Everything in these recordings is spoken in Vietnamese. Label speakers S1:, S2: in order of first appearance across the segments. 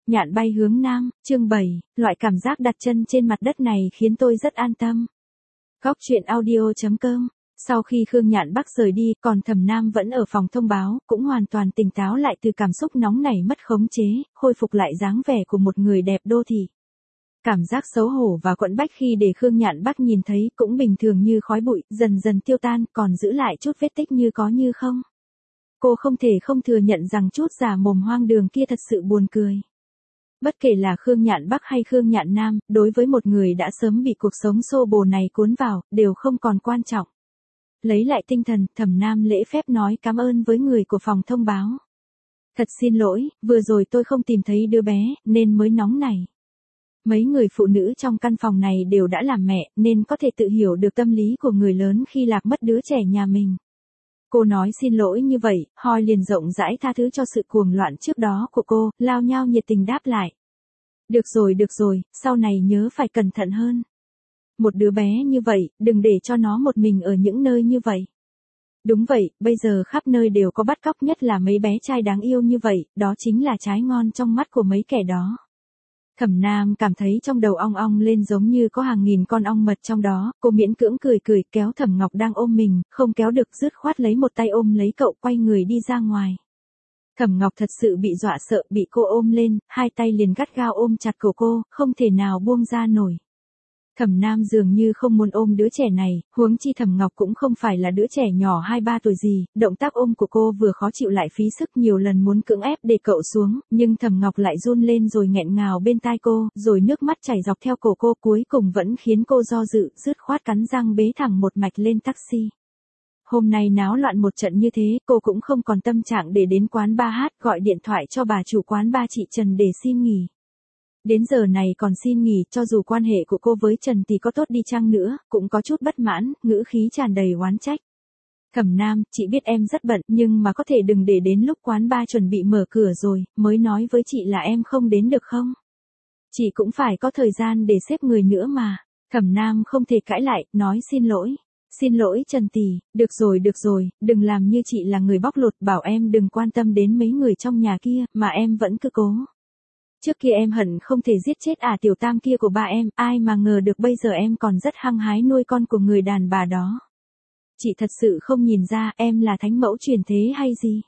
S1: Nhạn bay hướng nam, chương 7, loại cảm giác đặt chân trên mặt đất này khiến tôi rất an tâm. Góc truyện audio.com. Sau khi Khương Nhạn Bắc rời đi, còn Thẩm Nam vẫn ở phòng thông báo, cũng hoàn toàn tỉnh táo lại từ cảm xúc nóng nảy mất khống chế, khôi phục lại dáng vẻ của một người đẹp đô thị. Cảm giác xấu hổ và quẫn bách khi để Khương Nhạn Bắc nhìn thấy cũng bình thường như khói bụi, dần dần tiêu tan, còn giữ lại chút vết tích như có như không. Cô không thể không thừa nhận rằng chút giả mồm hoang đường kia thật sự buồn cười. Bất kể là Khương Nhạn Bắc hay Khương Nhạn Nam, đối với một người đã sớm bị cuộc sống xô bồ này cuốn vào, đều không còn quan trọng. Lấy lại tinh thần, Thẩm Nam lễ phép nói cảm ơn với người của phòng thông báo. Thật xin lỗi, vừa rồi tôi không tìm thấy đứa bé, nên mới nóng này. Mấy người phụ nữ trong căn phòng này đều đã làm mẹ, nên có thể tự hiểu được tâm lý của người lớn khi lạc mất đứa trẻ nhà mình. Cô nói xin lỗi như vậy, Hoi liền rộng rãi tha thứ cho sự cuồng loạn trước đó của cô, lao nhau nhiệt tình đáp lại. Được rồi, sau này nhớ phải cẩn thận hơn. Một đứa bé như vậy, đừng để cho nó một mình ở những nơi như vậy. Đúng vậy, bây giờ khắp nơi đều có bắt cóc, nhất là mấy bé trai đáng yêu như vậy, đó chính là trái ngon trong mắt của mấy kẻ đó. Thẩm Nam cảm thấy trong đầu ong ong lên giống như có hàng nghìn con ong mật trong đó, cô miễn cưỡng cười kéo Thẩm Ngọc đang ôm mình, không kéo được dứt khoát lấy một tay ôm lấy cậu quay người đi ra ngoài. Thẩm Ngọc thật sự bị dọa sợ, bị cô ôm lên, hai tay liền gắt gao ôm chặt cổ cô, không thể nào buông ra nổi. Thẩm Nam dường như không muốn ôm đứa trẻ này, huống chi Thẩm Ngọc cũng không phải là đứa trẻ nhỏ 2-3 tuổi gì, động tác ôm của cô vừa khó chịu lại phí sức, nhiều lần muốn cưỡng ép để cậu xuống, nhưng Thẩm Ngọc lại run lên rồi nghẹn ngào bên tai cô, rồi nước mắt chảy dọc theo cổ cô, cuối cùng vẫn khiến cô do dự, dứt khoát cắn răng bế thẳng một mạch lên taxi. Hôm nay náo loạn một trận như thế, cô cũng không còn tâm trạng để đến quán bar hát, gọi điện thoại cho bà chủ quán bar chị Trần để xin nghỉ. Đến giờ này còn xin nghỉ, cho dù quan hệ của cô với Trần thì có tốt đi chăng nữa, cũng có chút bất mãn, ngữ khí tràn đầy oán trách. Thẩm Nam, chị biết em rất bận, nhưng mà có thể đừng để đến lúc quán bar chuẩn bị mở cửa rồi, mới nói với chị là em không đến được không? Chị cũng phải có thời gian để xếp người nữa mà. Thẩm Nam không thể cãi lại, nói xin lỗi. Xin lỗi Trần tỷ, được rồi, đừng làm như chị là người bóc lột, bảo em đừng quan tâm đến mấy người trong nhà kia, mà em vẫn cứ cố. Trước kia em hận không thể giết chết tiểu tam kia của ba em, ai mà ngờ được bây giờ em còn rất hăng hái nuôi con của người đàn bà đó. Chị thật sự không nhìn ra em là thánh mẫu truyền thế hay gì.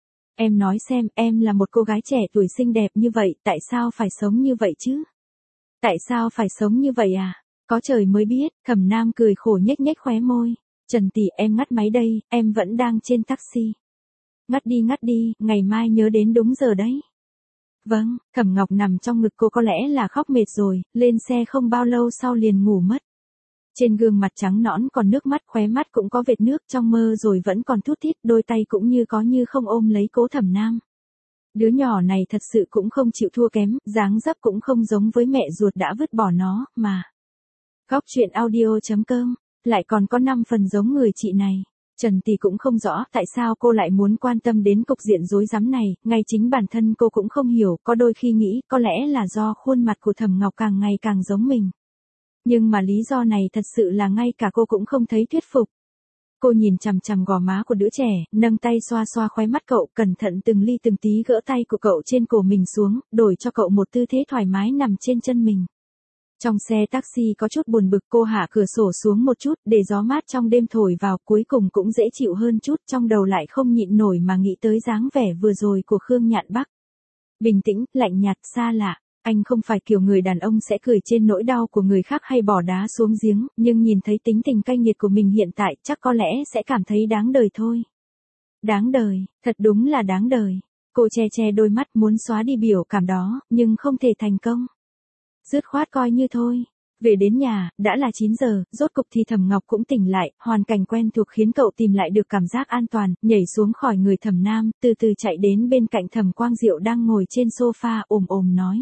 S1: Em nói xem, em là một cô gái trẻ tuổi xinh đẹp như vậy, tại sao phải sống như vậy chứ? Tại sao phải sống như vậy à? Có trời mới biết, Thẩm Nam cười khổ nhếch khóe môi. Trần tỷ, em ngắt máy đây, em vẫn đang trên taxi. Ngắt đi, ngày mai nhớ đến đúng giờ đấy. Vâng, Thẩm Ngọc nằm trong ngực cô có lẽ là khóc mệt rồi, lên xe không bao lâu sau liền ngủ mất. Trên gương mặt trắng nõn còn nước mắt, khóe mắt cũng có vệt nước, trong mơ rồi vẫn còn thút thít, đôi tay cũng như có như không ôm lấy cố Thẩm Nam. Đứa nhỏ này thật sự cũng không chịu thua kém, dáng dấp cũng không giống với mẹ ruột đã vứt bỏ nó, mà. Góc truyện audio.com, lại còn có 5 phần giống người chị này. Trần tỷ cũng không rõ tại sao cô lại muốn quan tâm đến cục diện rối rắm này, ngay chính bản thân cô cũng không hiểu, có đôi khi nghĩ có lẽ là do khuôn mặt của Thẩm Ngọc càng ngày càng giống mình. Nhưng mà lý do này thật sự là ngay cả cô cũng không thấy thuyết phục. Cô nhìn chằm chằm gò má của đứa trẻ, nâng tay xoa xoa khóe mắt cậu, cẩn thận từng ly từng tí gỡ tay của cậu trên cổ mình xuống, đổi cho cậu một tư thế thoải mái nằm trên chân mình. Trong xe taxi có chút buồn bực, cô hạ cửa sổ xuống một chút để gió mát trong đêm thổi vào, cuối cùng cũng dễ chịu hơn chút, trong đầu lại không nhịn nổi mà nghĩ tới dáng vẻ vừa rồi của Khương Nhạn Bắc. Bình tĩnh, lạnh nhạt, xa lạ, anh không phải kiểu người đàn ông sẽ cười trên nỗi đau của người khác hay bỏ đá xuống giếng, nhưng nhìn thấy tính tình cay nghiệt của mình hiện tại chắc có lẽ sẽ cảm thấy đáng đời thôi. Đáng đời, thật đúng là đáng đời. Cô che đôi mắt muốn xóa đi biểu cảm đó, nhưng không thể thành công. Dứt khoát coi như thôi. Về đến nhà, đã là 9 giờ, rốt cục thì Thẩm Ngọc cũng tỉnh lại, hoàn cảnh quen thuộc khiến cậu tìm lại được cảm giác an toàn, nhảy xuống khỏi người Thẩm Nam, từ từ chạy đến bên cạnh Thẩm Quang Diệu đang ngồi trên sofa, ồm nói.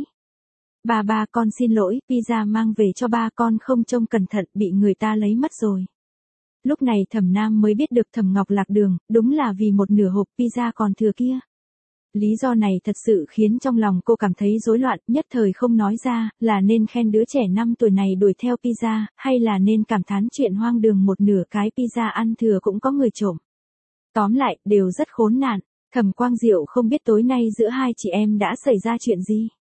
S1: Ba con xin lỗi, pizza mang về cho ba con không trông cẩn thận, bị người ta lấy mất rồi. Lúc này Thẩm Nam mới biết được Thẩm Ngọc lạc đường, đúng là vì một nửa hộp pizza còn thừa kia. Lý do này thật sự khiến trong lòng cô cảm thấy rối loạn, nhất thời không nói ra, là nên khen đứa trẻ 5 tuổi này đuổi theo pizza, hay là nên cảm thán chuyện hoang đường một nửa cái pizza ăn thừa cũng có người trộm. Tóm lại, đều rất khốn nạn. Thẩm Quang Diệu không biết tối nay giữa hai chị em đã xảy ra chuyện gì.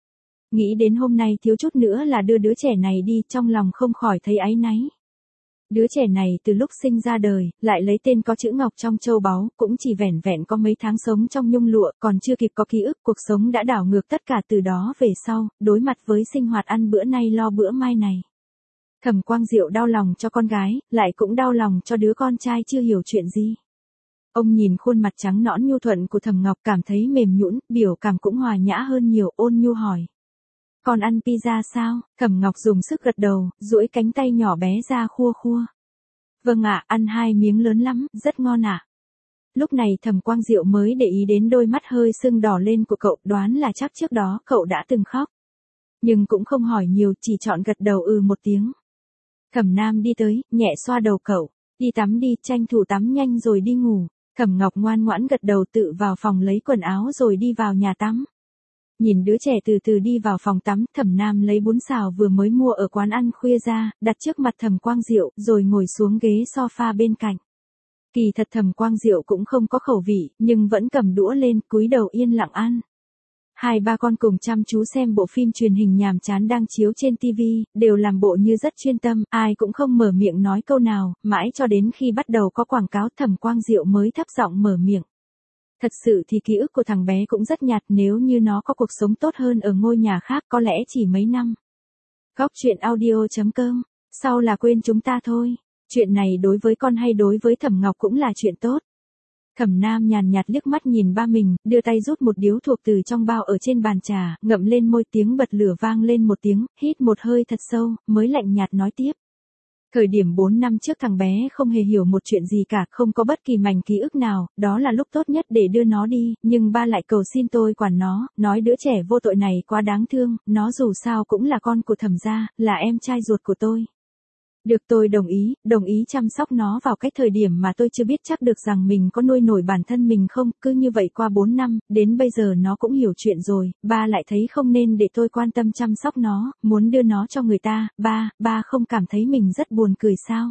S1: Nghĩ đến hôm nay thiếu chút nữa là đưa đứa trẻ này đi, trong lòng không khỏi thấy áy náy. Đứa trẻ này từ lúc sinh ra đời, lại lấy tên có chữ Ngọc trong châu báu, cũng chỉ vẻn vẹn có mấy tháng sống trong nhung lụa, còn chưa kịp có ký ức, cuộc sống đã đảo ngược tất cả từ đó về sau, đối mặt với sinh hoạt ăn bữa nay lo bữa mai này. Thẩm Quang Diệu đau lòng cho con gái, lại cũng đau lòng cho đứa con trai chưa hiểu chuyện gì. Ông nhìn khuôn mặt trắng nõn nhu thuận của Thẩm Ngọc cảm thấy mềm nhũn, biểu cảm cũng hòa nhã hơn nhiều, ôn nhu hỏi. Con ăn pizza sao? Thẩm Ngọc dùng sức gật đầu, duỗi cánh tay nhỏ bé ra khua khua. Vâng ạ, ăn 2 miếng lớn lắm, rất ngon ạ. Lúc này Thẩm Quang Diệu mới để ý đến đôi mắt hơi sưng đỏ lên của cậu, đoán là chắc trước đó cậu đã từng khóc. Nhưng cũng không hỏi nhiều, chỉ chọn gật đầu một tiếng. Thẩm Nam đi tới, nhẹ xoa đầu cậu, đi tắm đi, tranh thủ tắm nhanh rồi đi ngủ. Thẩm Ngọc ngoan ngoãn gật đầu tự vào phòng lấy quần áo rồi đi vào nhà tắm. Nhìn đứa trẻ từ từ đi vào phòng tắm, Thẩm Nam lấy bún xào vừa mới mua ở quán ăn khuya ra, đặt trước mặt Thẩm Quang Diệu, rồi ngồi xuống ghế sofa bên cạnh. Kỳ thật Thẩm Quang Diệu cũng không có khẩu vị, nhưng vẫn cầm đũa lên, cúi đầu yên lặng ăn. Hai ba con cùng chăm chú xem bộ phim truyền hình nhàm chán đang chiếu trên TV, đều làm bộ như rất chuyên tâm, ai cũng không mở miệng nói câu nào, mãi cho đến khi bắt đầu có quảng cáo Thẩm Quang Diệu mới thấp giọng mở miệng. Thật sự thì ký ức của thằng bé cũng rất nhạt, nếu như nó có cuộc sống tốt hơn ở ngôi nhà khác có lẽ chỉ mấy năm. Góc truyện audio.com, sau là quên chúng ta thôi. Chuyện này đối với con hay đối với Thẩm Ngọc cũng là chuyện tốt. Thẩm Nam nhàn nhạt liếc mắt nhìn ba mình, đưa tay rút một điếu thuốc từ trong bao ở trên bàn trà, ngậm lên môi, tiếng bật lửa vang lên một tiếng, hít một hơi thật sâu, mới lạnh nhạt nói tiếp. Thời điểm 4 năm trước thằng bé không hề hiểu một chuyện gì cả, không có bất kỳ mảnh ký ức nào, đó là lúc tốt nhất để đưa nó đi, nhưng ba lại cầu xin tôi quản nó, nói đứa trẻ vô tội này quá đáng thương, nó dù sao cũng là con của Thẩm gia, là em trai ruột của tôi. Được, tôi đồng ý chăm sóc nó vào cái thời điểm mà tôi chưa biết chắc được rằng mình có nuôi nổi bản thân mình không, cứ như vậy qua 4 năm, đến bây giờ nó cũng hiểu chuyện rồi, ba lại thấy không nên để tôi quan tâm chăm sóc nó, muốn đưa nó cho người ta, ba không cảm thấy mình rất buồn cười sao?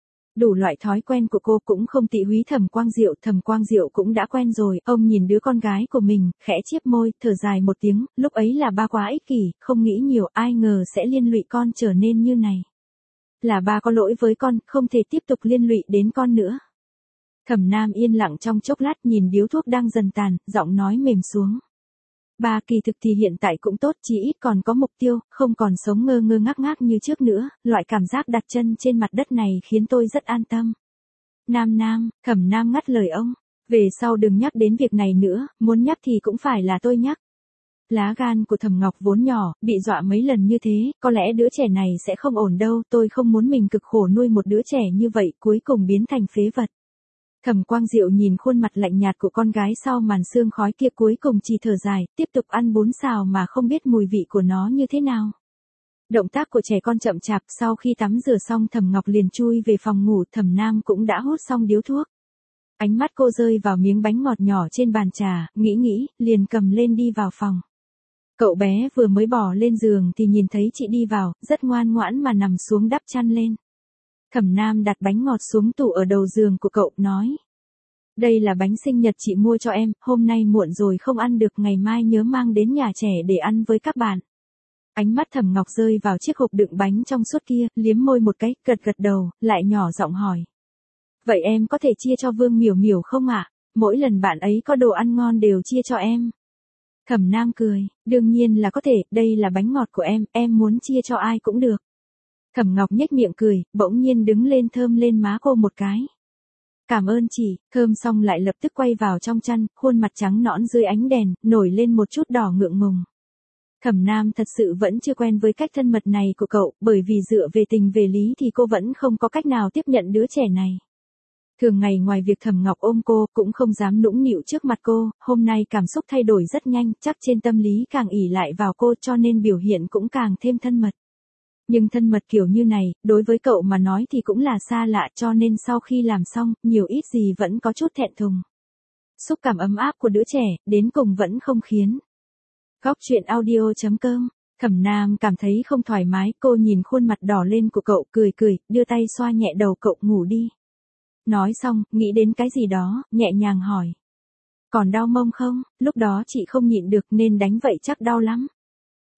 S1: Đủ loại thói quen của cô cũng không tị húy Thẩm Quang Diệu cũng đã quen rồi, ông nhìn đứa con gái của mình, khẽ chiếp môi, thở dài một tiếng, lúc ấy là ba quá ích kỷ, không nghĩ nhiều, ai ngờ sẽ liên lụy con trở nên như này. Là ba có lỗi với con, không thể tiếp tục liên lụy đến con nữa. Thẩm Nam yên lặng trong chốc lát nhìn điếu thuốc đang dần tàn, giọng nói mềm xuống. Ba kỳ thực thì hiện tại cũng tốt, chỉ ít còn có mục tiêu, không còn sống ngơ ngơ ngác ngác như trước nữa, loại cảm giác đặt chân trên mặt đất này khiến tôi rất an tâm. Thẩm Nam ngắt lời ông, về sau đừng nhắc đến việc này nữa, muốn nhắc thì cũng phải là tôi nhắc. Lá gan của Thẩm Ngọc vốn nhỏ, bị dọa mấy lần như thế, có lẽ đứa trẻ này sẽ không ổn đâu, tôi không muốn mình cực khổ nuôi một đứa trẻ như vậy, cuối cùng biến thành phế vật. Thẩm Quang Diệu nhìn khuôn mặt lạnh nhạt của con gái sau màn sương khói kia, cuối cùng chỉ thở dài, tiếp tục ăn bún xào mà không biết mùi vị của nó như thế nào. Động tác của trẻ con chậm chạp, sau khi tắm rửa xong Thẩm Ngọc liền chui về phòng ngủ, Thẩm Nam cũng đã hút xong điếu thuốc. Ánh mắt cô rơi vào miếng bánh ngọt nhỏ trên bàn trà, nghĩ, liền cầm lên đi vào phòng. Cậu bé vừa mới bỏ lên giường thì nhìn thấy chị đi vào, rất ngoan ngoãn mà nằm xuống đắp chăn lên. Thẩm Nam đặt bánh ngọt xuống tủ ở đầu giường của cậu, nói. Đây là bánh sinh nhật chị mua cho em, hôm nay muộn rồi không ăn được, ngày mai nhớ mang đến nhà trẻ để ăn với các bạn. Ánh mắt Thẩm Ngọc rơi vào chiếc hộp đựng bánh trong suốt kia, liếm môi một cái, gật đầu, lại nhỏ giọng hỏi. Vậy em có thể chia cho Vương Miểu Miểu không ạ? Mỗi lần bạn ấy có đồ ăn ngon đều chia cho em. Thẩm Nam cười, đương nhiên là có thể, đây là bánh ngọt của em muốn chia cho ai cũng được. Thẩm Ngọc nhếch miệng cười, bỗng nhiên đứng lên thơm lên má cô một cái. Cảm ơn chị, thơm xong lại lập tức quay vào trong chăn, khuôn mặt trắng nõn dưới ánh đèn, nổi lên một chút đỏ ngượng ngùng. Thẩm Nam thật sự vẫn chưa quen với cách thân mật này của cậu, bởi vì dựa về tình về lý thì cô vẫn không có cách nào tiếp nhận đứa trẻ này. Thường ngày ngoài việc Thẩm Ngọc ôm cô, cũng không dám nũng nịu trước mặt cô, hôm nay cảm xúc thay đổi rất nhanh, chắc trên tâm lý càng ỷ lại vào cô cho nên biểu hiện cũng càng thêm thân mật. Nhưng thân mật kiểu như này, đối với cậu mà nói thì cũng là xa lạ, cho nên sau khi làm xong, nhiều ít gì vẫn có chút thẹn thùng. Xúc cảm ấm áp của đứa trẻ, đến cùng vẫn không khiến. Góc truyện audio.com, Thẩm Nam cảm thấy không thoải mái, cô nhìn khuôn mặt đỏ lên của cậu, cười, đưa tay xoa nhẹ đầu cậu, ngủ đi. Nói xong, nghĩ đến cái gì đó, nhẹ nhàng hỏi. Còn đau mông không? Lúc đó chị không nhịn được nên đánh vậy chắc đau lắm.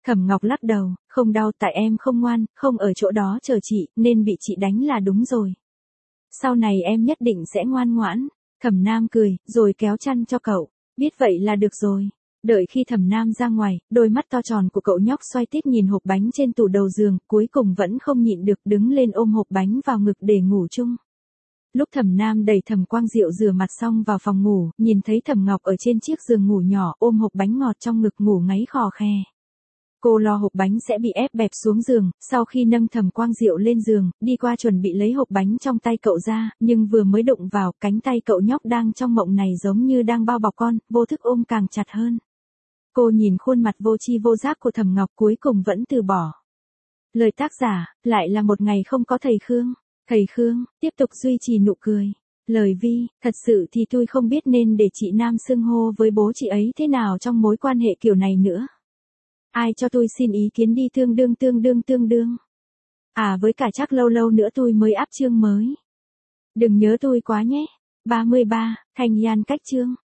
S1: Thẩm Ngọc lắc đầu, không đau tại em không ngoan, không ở chỗ đó chờ chị, nên bị chị đánh là đúng rồi. Sau này em nhất định sẽ ngoan ngoãn. Thẩm Nam cười, rồi kéo chăn cho cậu. Biết vậy là được rồi. Đợi khi Thẩm Nam ra ngoài, đôi mắt to tròn của cậu nhóc xoay tít nhìn hộp bánh trên tủ đầu giường, cuối cùng vẫn không nhịn được đứng lên ôm hộp bánh vào ngực để ngủ chung. Lúc Thẩm Nam đẩy Thẩm Quang Diệu rửa mặt xong vào phòng ngủ, nhìn thấy Thẩm Ngọc ở trên chiếc giường ngủ nhỏ ôm hộp bánh ngọt trong ngực ngủ ngáy khò khè. Cô lo hộp bánh sẽ bị ép bẹp xuống giường, sau khi nâng Thẩm Quang Diệu lên giường, đi qua chuẩn bị lấy hộp bánh trong tay cậu ra, nhưng vừa mới đụng vào, cánh tay cậu nhóc đang trong mộng này giống như đang bao bọc con, vô thức ôm càng chặt hơn. Cô nhìn khuôn mặt vô tri vô giác của Thẩm Ngọc cuối cùng vẫn từ bỏ. Lời tác giả, lại là một ngày không có thầy Khương. Thầy Khương, tiếp tục duy trì nụ cười. Lời Vi, thật sự thì tôi không biết nên để chị Nam xưng hô với bố chị ấy thế nào trong mối quan hệ kiểu này nữa. Ai cho tôi xin ý kiến đi tương đương. À với cả chắc lâu lâu nữa tôi mới áp chương mới. Đừng nhớ tôi quá nhé. 33, Thanh Yan cách chương.